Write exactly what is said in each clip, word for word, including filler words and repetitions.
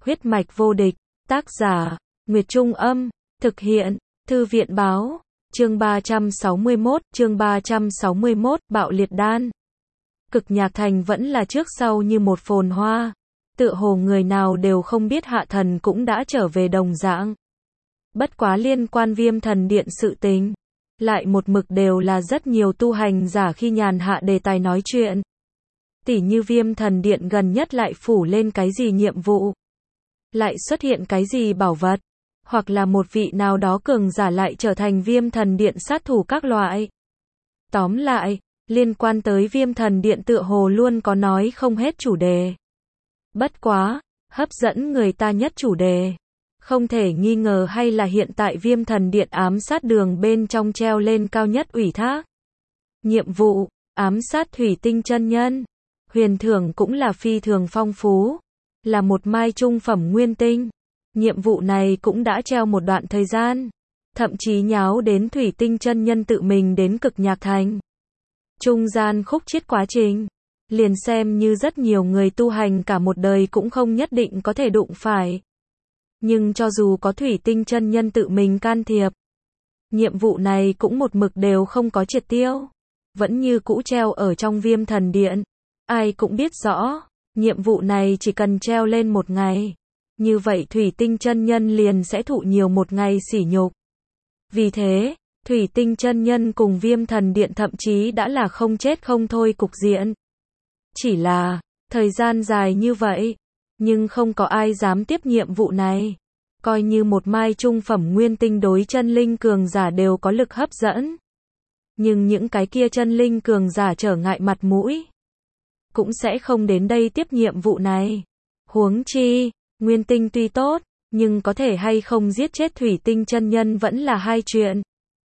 Huyết mạch vô địch, tác giả, Nguyệt Trung Âm, thực hiện, Thư viện Báo, chương ba trăm sáu mươi mốt, chương ba trăm sáu mươi mốt, Bạo liệt đan. Cực Nhạc Thành vẫn là trước sau như một phồn hoa, tựa hồ người nào đều không biết Hạ Thần cũng đã trở về đồng dạng. Bất quá liên quan Viêm Thần Điện sự tình, lại một mực đều là rất nhiều tu hành giả khi nhàn hạ đề tài nói chuyện. Tỉ như Viêm Thần Điện gần nhất lại phủ lên cái gì nhiệm vụ, lại xuất hiện cái gì bảo vật, hoặc là một vị nào đó cường giả lại trở thành Viêm Thần Điện sát thủ các loại. Tóm lại, liên quan tới Viêm Thần Điện tựa hồ luôn có nói không hết chủ đề. Bất quá, hấp dẫn người ta nhất chủ đề, không thể nghi ngờ hay là hiện tại Viêm Thần Điện ám sát đường bên trong treo lên cao nhất ủy thác. Nhiệm vụ, ám sát Thủy Tinh chân nhân. Huyền thưởng cũng là phi thường phong phú, là một mai trung phẩm nguyên tinh. Nhiệm vụ này cũng đã treo một đoạn thời gian, thậm chí nháo đến Thủy Tinh chân nhân tự mình đến Cực Nhạc Thành. Trung gian khúc chiết quá trình, liền xem như rất nhiều người tu hành cả một đời cũng không nhất định có thể đụng phải. Nhưng cho dù có Thủy Tinh chân nhân tự mình can thiệp, nhiệm vụ này cũng một mực đều không có triệt tiêu, vẫn như cũ treo ở trong Viêm Thần Điện. Ai cũng biết rõ, nhiệm vụ này chỉ cần treo lên một ngày, như vậy Thủy Tinh chân nhân liền sẽ thụ nhiều một ngày sỉ nhục. Vì thế, Thủy Tinh chân nhân cùng Viêm Thần Điện thậm chí đã là không chết không thôi cục diện. Chỉ là, thời gian dài như vậy, nhưng không có ai dám tiếp nhiệm vụ này. Coi như một mai trung phẩm nguyên tinh đối chân linh cường giả đều có lực hấp dẫn. Nhưng những cái kia chân linh cường giả trở ngại mặt mũi, cũng sẽ không đến đây tiếp nhiệm vụ này. Huống chi, nguyên tinh tuy tốt, nhưng có thể hay không giết chết Thủy Tinh chân nhân vẫn là hai chuyện.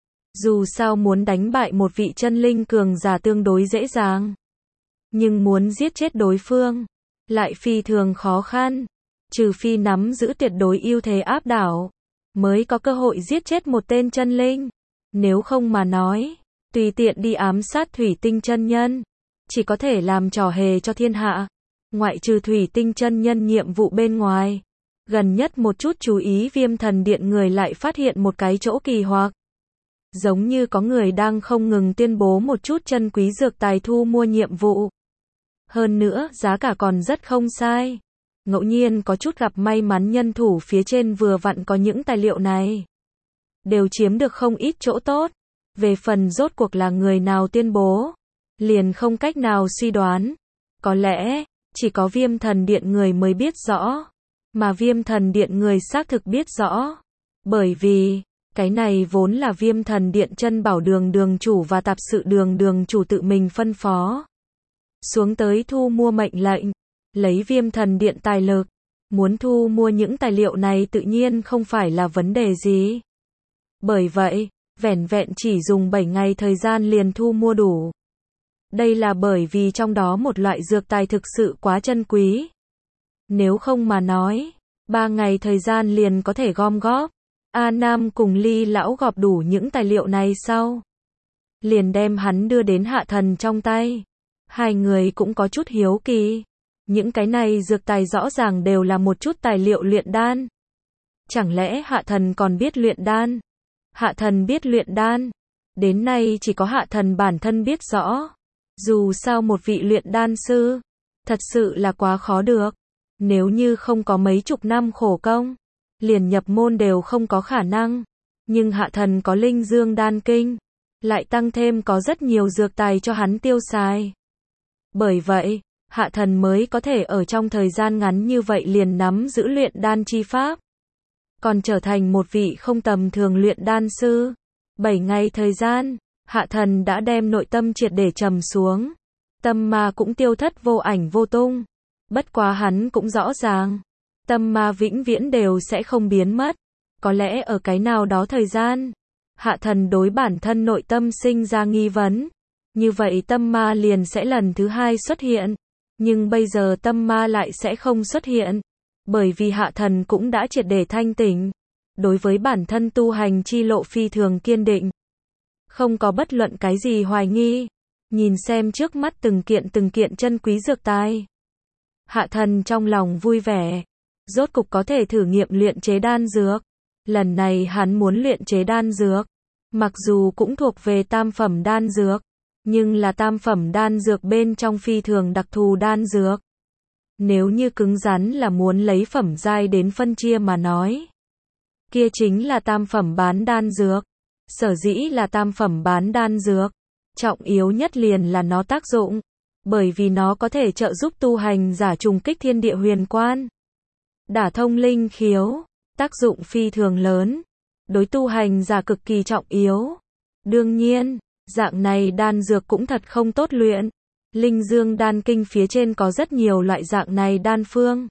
Dù sao muốn đánh bại một vị chân linh cường giả tương đối dễ dàng, nhưng muốn giết chết đối phương lại phi thường khó khăn, trừ phi nắm giữ tuyệt đối ưu thế áp đảo, mới có cơ hội giết chết một tên chân linh. Nếu không mà nói, tùy tiện đi ám sát Thủy Tinh chân nhân, chỉ có thể làm trò hề cho thiên hạ. Ngoại trừ Thủy Tinh chân nhân nhiệm vụ bên ngoài, gần nhất một chút chú ý Viêm Thần Điện người lại phát hiện một cái chỗ kỳ hoặc. Giống như có người đang không ngừng tuyên bố một chút chân quý dược tài thu mua nhiệm vụ. Hơn nữa, giá cả còn rất không sai. Ngẫu nhiên có chút gặp may mắn nhân thủ phía trên vừa vặn có những tài liệu này, đều chiếm được không ít chỗ tốt. Về phần rốt cuộc là người nào tuyên bố, liền không cách nào suy đoán. Có lẽ, chỉ có Viêm Thần Điện người mới biết rõ, mà Viêm Thần Điện người xác thực biết rõ. Bởi vì, cái này vốn là Viêm Thần Điện chân bảo đường đường chủ và tạp sự đường đường chủ tự mình phân phó xuống tới thu mua mệnh lệnh, lấy Viêm Thần Điện tài lực, muốn thu mua những tài liệu này tự nhiên không phải là vấn đề gì. Bởi vậy, vẻn vẹn chỉ dùng bảy ngày thời gian liền thu mua đủ. Đây là bởi vì trong đó một loại dược tài thực sự quá chân quý. Nếu không mà nói, ba ngày thời gian liền có thể gom góp. A Nam cùng Ly lão gọp đủ những tài liệu này sau, liền đem hắn đưa đến Hạ Thần trong tay. Hai người cũng có chút hiếu kỳ. Những cái này dược tài rõ ràng đều là một chút tài liệu luyện đan. Chẳng lẽ Hạ Thần còn biết luyện đan? Hạ Thần biết luyện đan. Đến nay chỉ có Hạ Thần bản thân biết rõ. Dù sao một vị luyện đan sư, thật sự là quá khó được. Nếu như không có mấy chục năm khổ công, liền nhập môn đều không có khả năng. Nhưng Hạ Thần có Linh Dương đan kinh, lại tăng thêm có rất nhiều dược tài cho hắn tiêu xài. Bởi vậy, Hạ Thần mới có thể ở trong thời gian ngắn như vậy liền nắm giữ luyện đan chi pháp, còn trở thành một vị không tầm thường luyện đan sư. Bảy ngày thời gian, Hạ Thần đã đem nội tâm triệt để trầm xuống, tâm ma cũng tiêu thất vô ảnh vô tung. Bất quá hắn cũng rõ ràng, tâm ma vĩnh viễn đều sẽ không biến mất. Có lẽ ở cái nào đó thời gian, Hạ Thần đối bản thân nội tâm sinh ra nghi vấn, như vậy tâm ma liền sẽ lần thứ hai xuất hiện. Nhưng bây giờ tâm ma lại sẽ không xuất hiện, bởi vì Hạ Thần cũng đã triệt để thanh tỉnh, đối với bản thân tu hành chi lộ phi thường kiên định, không có bất luận cái gì hoài nghi. Nhìn xem trước mắt từng kiện từng kiện chân quý dược tài, Hạ Thần trong lòng vui vẻ, rốt cục có thể thử nghiệm luyện chế đan dược. Lần này hắn muốn luyện chế đan dược, mặc dù cũng thuộc về tam phẩm đan dược, nhưng là tam phẩm đan dược bên trong phi thường đặc thù đan dược. Nếu như cứng rắn là muốn lấy phẩm giai đến phân chia mà nói, kia chính là tam phẩm bán đan dược. Sở dĩ là tam phẩm bán đan dược, trọng yếu nhất liền là nó tác dụng, bởi vì nó có thể trợ giúp tu hành giả trùng kích thiên địa huyền quan, đả thông linh khiếu, tác dụng phi thường lớn, đối tu hành giả cực kỳ trọng yếu. Đương nhiên, dạng này đan dược cũng thật không tốt luyện. Linh Dương đan kinh phía trên có rất nhiều loại dạng này đan phương.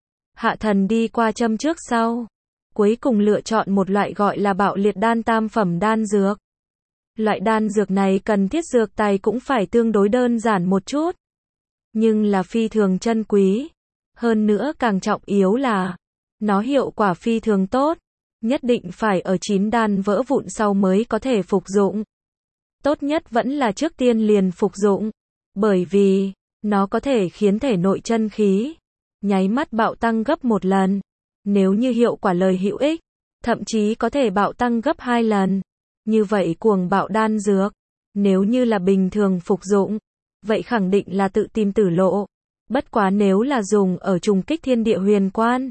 Hạ Thần đi qua châm trước sau, cuối cùng lựa chọn một loại gọi là Bạo Liệt đan tam phẩm đan dược. Loại đan dược này cần thiết dược tài cũng phải tương đối đơn giản một chút, nhưng là phi thường chân quý. Hơn nữa càng trọng yếu là nó hiệu quả phi thường tốt, nhất định phải ở chín đan vỡ vụn sau mới có thể phục dụng. Tốt nhất vẫn là trước tiên liền phục dụng, bởi vì nó có thể khiến thể nội chân khí nháy mắt bạo tăng gấp một lần. Nếu như hiệu quả lời hữu ích, thậm chí có thể bạo tăng gấp hai lần. Như vậy cuồng bạo đan dược, nếu như là bình thường phục dụng, vậy khẳng định là tự tìm tử lộ. Bất quá nếu là dùng ở trùng kích thiên địa huyền quan,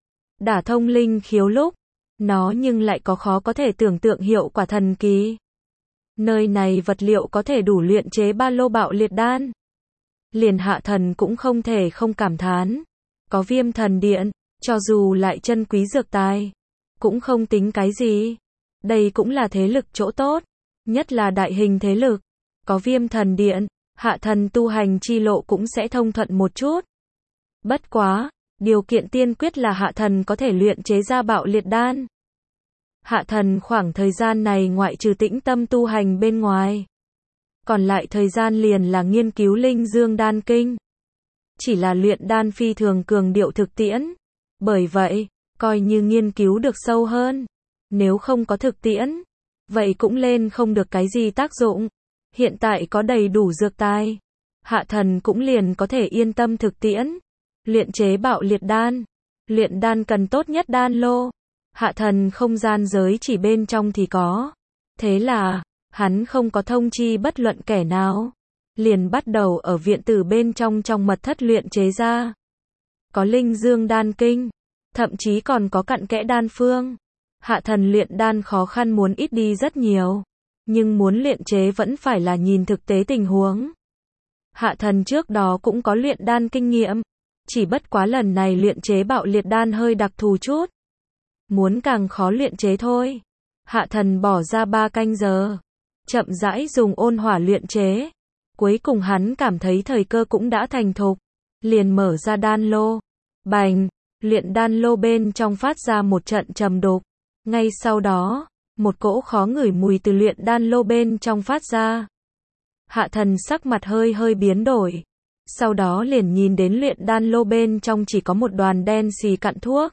đả thông linh khiếu lúc, nó nhưng lại có khó có thể tưởng tượng hiệu quả thần kỳ. Nơi này vật liệu có thể đủ luyện chế ba lô Bạo Liệt đan. Liền Hạ Thần cũng không thể không cảm thán. Có Viêm Thần Điện, cho dù lại chân quý dược tài, cũng không tính cái gì. Đây cũng là thế lực chỗ tốt, nhất là đại hình thế lực. Có Viêm Thần Điện, Hạ Thần tu hành chi lộ cũng sẽ thông thuận một chút. Bất quá, điều kiện tiên quyết là Hạ Thần có thể luyện chế ra Bạo Liệt đan. Hạ Thần khoảng thời gian này ngoại trừ tĩnh tâm tu hành bên ngoài, còn lại thời gian liền là nghiên cứu Linh Dương đan kinh. Chỉ là luyện đan phi thường cường điệu thực tiễn, bởi vậy, coi như nghiên cứu được sâu hơn, nếu không có thực tiễn, vậy cũng lên không được cái gì tác dụng. Hiện tại có đầy đủ dược tài, Hạ Thần cũng liền có thể yên tâm thực tiễn, luyện chế Bạo Liệt đan. Luyện đan cần tốt nhất đan lô, Hạ Thần không gian giới chỉ bên trong thì có. Thế là, hắn không có thông chi bất luận kẻ nào, liền bắt đầu ở viện tử bên trong trong mật thất luyện chế ra. Có Linh Dương đan kinh, thậm chí còn có cặn kẽ đan phương. Hạ Thần luyện đan khó khăn muốn ít đi rất nhiều, nhưng muốn luyện chế vẫn phải là nhìn thực tế tình huống. Hạ Thần trước đó cũng có luyện đan kinh nghiệm, chỉ bất quá lần này luyện chế Bạo Liệt đan hơi đặc thù chút, muốn càng khó luyện chế thôi. Hạ Thần bỏ ra ba canh giờ, chậm rãi dùng ôn hỏa luyện chế. Cuối cùng hắn cảm thấy thời cơ cũng đã thành thục, liền mở ra đan lô. Bành, luyện đan lô bên trong phát ra một trận trầm đục. Ngay sau đó, một cỗ khó ngửi mùi từ luyện đan lô bên trong phát ra. Hạ Thần sắc mặt hơi hơi biến đổi. Sau đó liền nhìn đến luyện đan lô bên trong chỉ có một đoàn đen xì cặn thuốc.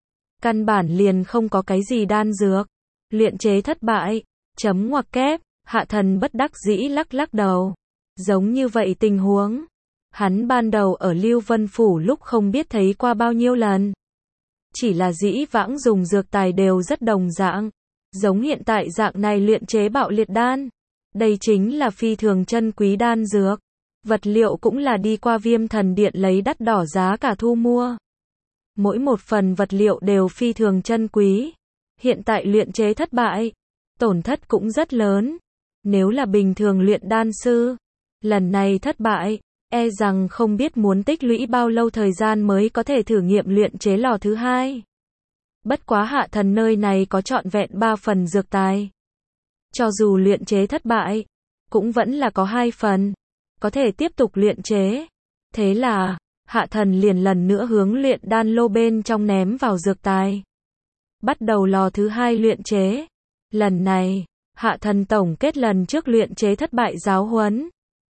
Căn bản liền không có cái gì đan dược. Luyện chế thất bại. Chấm ngoặc kép. Hạ Thần bất đắc dĩ lắc lắc đầu. Giống như vậy tình huống, hắn ban đầu ở Lưu Vân Phủ lúc không biết thấy qua bao nhiêu lần. Chỉ là dĩ vãng dùng dược tài đều rất đồng dạng. Giống hiện tại dạng này luyện chế Bạo Liệt đan. Đây chính là phi thường chân quý đan dược. Vật liệu cũng là đi qua Viêm Thần Điện lấy đắt đỏ giá cả thu mua. Mỗi một phần vật liệu đều phi thường chân quý. Hiện tại luyện chế thất bại, tổn thất cũng rất lớn. Nếu là bình thường luyện đan sư, lần này thất bại, e rằng không biết muốn tích lũy bao lâu thời gian mới có thể thử nghiệm luyện chế lò thứ hai. Bất quá Hạ Thần nơi này có trọn vẹn ba phần dược tài. Cho dù luyện chế thất bại, cũng vẫn là có hai phần, có thể tiếp tục luyện chế. Thế là, Hạ Thần liền lần nữa hướng luyện đan lô bên trong ném vào dược tài. Bắt đầu lò thứ hai luyện chế. Lần này, Hạ Thần tổng kết lần trước luyện chế thất bại giáo huấn.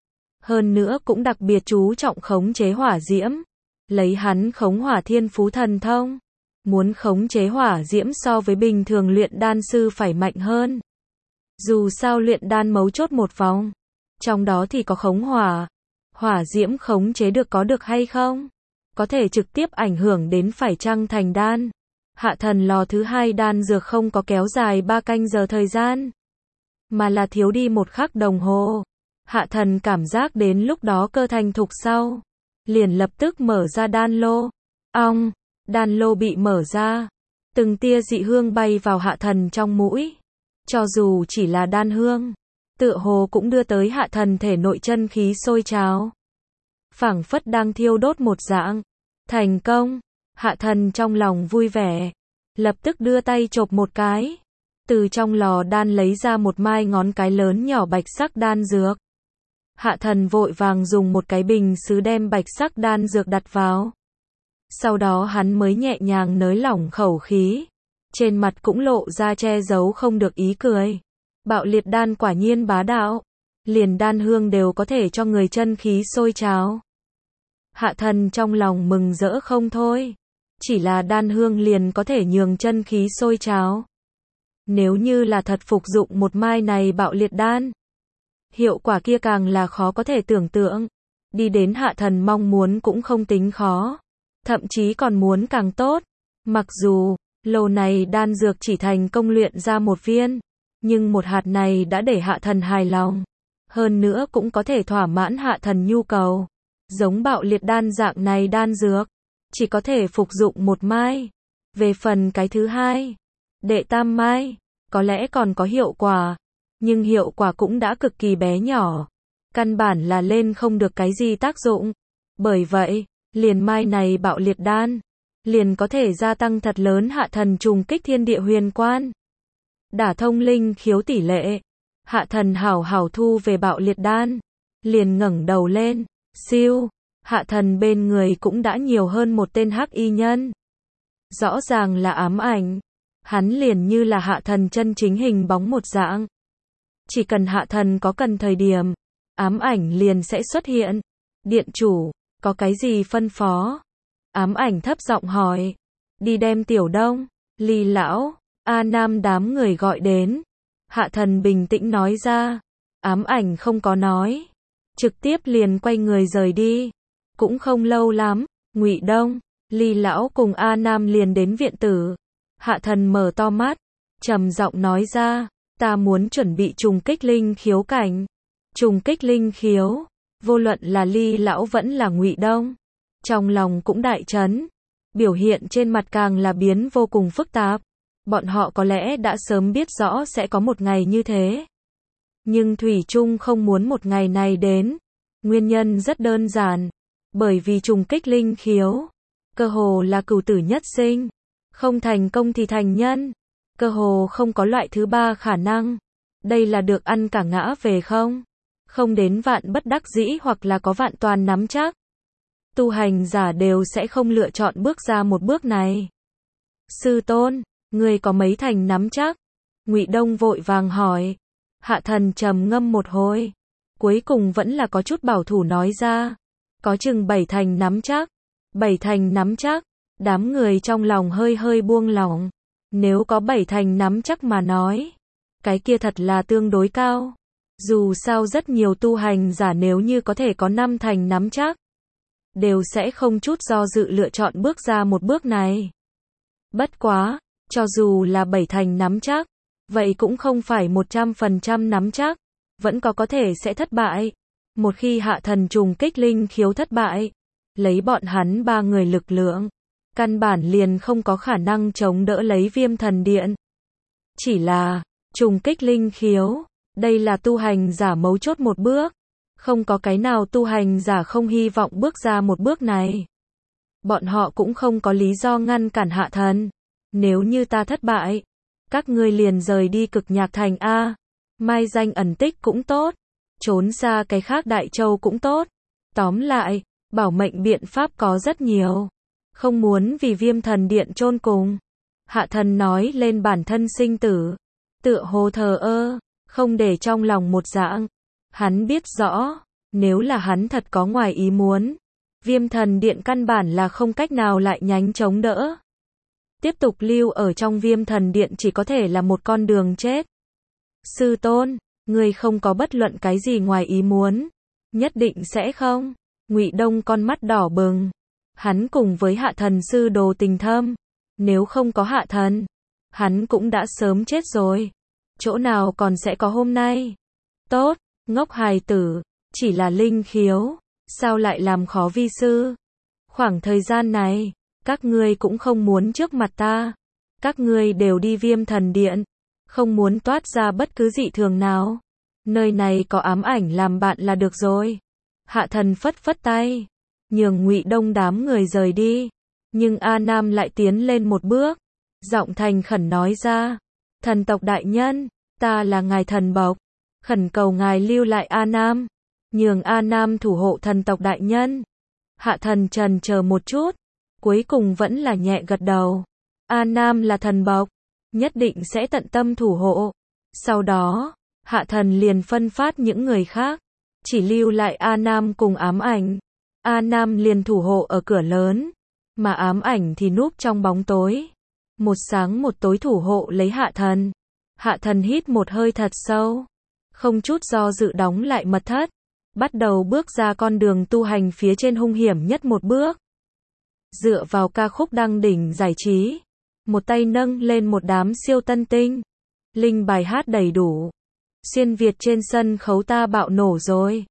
Hơn nữa cũng đặc biệt chú trọng khống chế hỏa diễm. Lấy hắn khống hỏa thiên phú thần thông. Muốn khống chế hỏa diễm so với bình thường luyện đan sư phải mạnh hơn. Dù sao luyện đan mấu chốt một vòng. Trong đó thì có khống hỏa. Hỏa diễm khống chế được có được hay không? có thể trực tiếp ảnh hưởng đến phải chăng thành đan. Hạ thần lò thứ hai đan dược không có kéo dài ba canh giờ thời gian, mà là thiếu đi một khắc đồng hồ. Hạ thần cảm giác đến lúc đó cơ thành thục sau, liền lập tức mở ra đan lô. Ong, đan lô bị mở ra, từng tia dị hương bay vào hạ thần trong mũi. Cho dù chỉ là đan hương, tựa hồ cũng đưa tới hạ thần thể nội chân khí sôi trào, phảng phất đang thiêu đốt một dạng. Thành công, hạ thần trong lòng vui vẻ, lập tức đưa tay chộp một cái, từ trong lò đan lấy ra một mai ngón cái lớn nhỏ bạch sắc đan dược. Hạ thần vội vàng dùng một cái bình sứ đem bạch sắc đan dược đặt vào. Sau đó hắn mới nhẹ nhàng nới lỏng khẩu khí, trên mặt cũng lộ ra che giấu không được ý cười. Bạo liệt đan quả nhiên bá đạo, liền đan hương đều có thể cho người chân khí sôi trào. Hạ thần trong lòng mừng rỡ không thôi, chỉ là đan hương liền có thể nhường chân khí sôi trào. Nếu như là thật phục dụng một mai này bạo liệt đan, hiệu quả kia càng là khó có thể tưởng tượng. Đi đến hạ thần mong muốn cũng không tính khó, thậm chí còn muốn càng tốt. Mặc dù lô này đan dược chỉ thành công luyện ra một viên, nhưng một hạt này đã để hạ thần hài lòng, hơn nữa cũng có thể thỏa mãn hạ thần nhu cầu. Giống bạo liệt đan dạng này đan dược, chỉ có thể phục dụng một mai. Về phần cái thứ hai, đệ tam mai, có lẽ còn có hiệu quả, nhưng hiệu quả cũng đã cực kỳ bé nhỏ, căn bản là lên không được cái gì tác dụng. Bởi vậy, liền mai này bạo liệt đan, liền có thể gia tăng thật lớn hạ thần trùng kích thiên địa huyền quan, đả thông linh khiếu tỷ lệ. Hạ thần hảo hảo thu về bạo liệt đan, liền ngẩng đầu lên, siêu, hạ thần bên người cũng đã nhiều hơn một tên hắc y nhân. Rõ ràng là ám ảnh, hắn liền như là hạ thần chân chính hình bóng một dạng. Chỉ cần hạ thần có cần thời điểm, ám ảnh liền sẽ xuất hiện. Điện chủ, có cái gì phân phó? Ám ảnh thấp giọng hỏi. Đi đem Tiểu Đông, Ly lão, A Nam đám người gọi đến. Hạ thần bình tĩnh nói ra. Ám ảnh không có nói, trực tiếp liền quay người rời đi. Cũng không lâu lắm, Ngụy Đông, Ly lão cùng A Nam liền đến viện tử. Hạ thần mở to mắt, trầm giọng nói ra, ta muốn chuẩn bị trùng kích linh khiếu cảnh. Trùng kích linh khiếu, vô luận là Ly lão vẫn là Ngụy Đông, trong lòng cũng đại chấn, biểu hiện trên mặt càng là biến vô cùng phức tạp. Bọn họ có lẽ đã sớm biết rõ sẽ có một ngày như thế, nhưng thủy chung không muốn một ngày này đến. Nguyên nhân rất đơn giản, bởi vì trùng kích linh khiếu, cơ hồ là cửu tử nhất sinh, không thành công thì thành nhân, cơ hồ không có loại thứ ba khả năng. Đây là được ăn cả ngã về không? Không đến vạn bất đắc dĩ hoặc là có vạn toàn nắm chắc, tu hành giả đều sẽ không lựa chọn bước ra một bước này. Sư tôn, ngươi có mấy thành nắm chắc? Ngụy Đông vội vàng hỏi. Hạ thần trầm ngâm một hồi, cuối cùng vẫn là có chút bảo thủ nói ra, có chừng bảy thành nắm chắc. Bảy thành nắm chắc, đám người trong lòng hơi hơi buông lỏng. Nếu có bảy thành nắm chắc mà nói, cái kia thật là tương đối cao. Dù sao rất nhiều tu hành giả nếu như có thể có năm thành nắm chắc, đều sẽ không chút do dự lựa chọn bước ra một bước này. Bất quá, cho dù là bảy thành nắm chắc, vậy cũng không phải một trăm phần trăm nắm chắc, vẫn có có thể sẽ thất bại. Một khi hạ thần trùng kích linh khiếu thất bại, lấy bọn hắn ba người lực lượng, căn bản liền không có khả năng chống đỡ lấy Viêm Thần Điện. Chỉ là, trùng kích linh khiếu, đây là tu hành giả mấu chốt một bước, không có cái nào tu hành giả không hy vọng bước ra một bước này. Bọn họ cũng không có lý do ngăn cản hạ thần. Nếu như ta thất bại, các ngươi liền rời đi Cực Nhạc Thành a, mai danh ẩn tích cũng tốt, trốn xa cái khác Đại Châu cũng tốt. Tóm lại, bảo mệnh biện pháp có rất nhiều, không muốn vì Viêm Thần Điện chôn cùng. Hạ thần nói lên bản thân sinh tử, tựa hồ thờ ơ, không để trong lòng một dạng. Hắn biết rõ, nếu là hắn thật có ngoài ý muốn, Viêm Thần Điện căn bản là không cách nào lại nhánh chống đỡ. Tiếp tục lưu ở trong Viêm Thần Điện chỉ có thể là một con đường chết. Sư tôn, ngươi không có bất luận cái gì ngoài ý muốn, nhất định sẽ không? Ngụy Đông con mắt đỏ bừng. Hắn cùng với hạ thần sư đồ tình thâm. Nếu không có hạ thần, hắn cũng đã sớm chết rồi. Chỗ nào còn sẽ có hôm nay. Tốt, ngốc hài tử, chỉ là linh khiếu, sao lại làm khó vi sư? Khoảng thời gian này, các ngươi cũng không muốn trước mặt ta. Các ngươi đều đi Viêm Thần Điện, không muốn toát ra bất cứ dị thường nào. Nơi này có ám ảnh làm bạn là được rồi. Hạ thần phất phất tay, nhường Ngụy Đông đám người rời đi. Nhưng A Nam lại tiến lên một bước, giọng thành khẩn nói ra, thần tộc đại nhân, ta là ngài thần bộc, khẩn cầu ngài lưu lại A Nam, nhường A Nam thủ hộ thần tộc đại nhân. Hạ thần trần chờ một chút, cuối cùng vẫn là nhẹ gật đầu. A Nam là thần bộc, nhất định sẽ tận tâm thủ hộ. Sau đó, hạ thần liền phân phát những người khác, chỉ lưu lại A Nam cùng ám ảnh. A Nam liền thủ hộ ở cửa lớn, mà ám ảnh thì núp trong bóng tối. Một sáng một tối thủ hộ lấy hạ thần. Hạ thần hít một hơi thật sâu, không chút do dự đóng lại mật thất, bắt đầu bước ra con đường tu hành phía trên hung hiểm nhất một bước. Dựa vào ca khúc đăng đỉnh giải trí, một tay nâng lên một đám siêu tân tinh, linh bài hát đầy đủ. Xuyên Việt trên sân khấu ta bạo nổ rồi.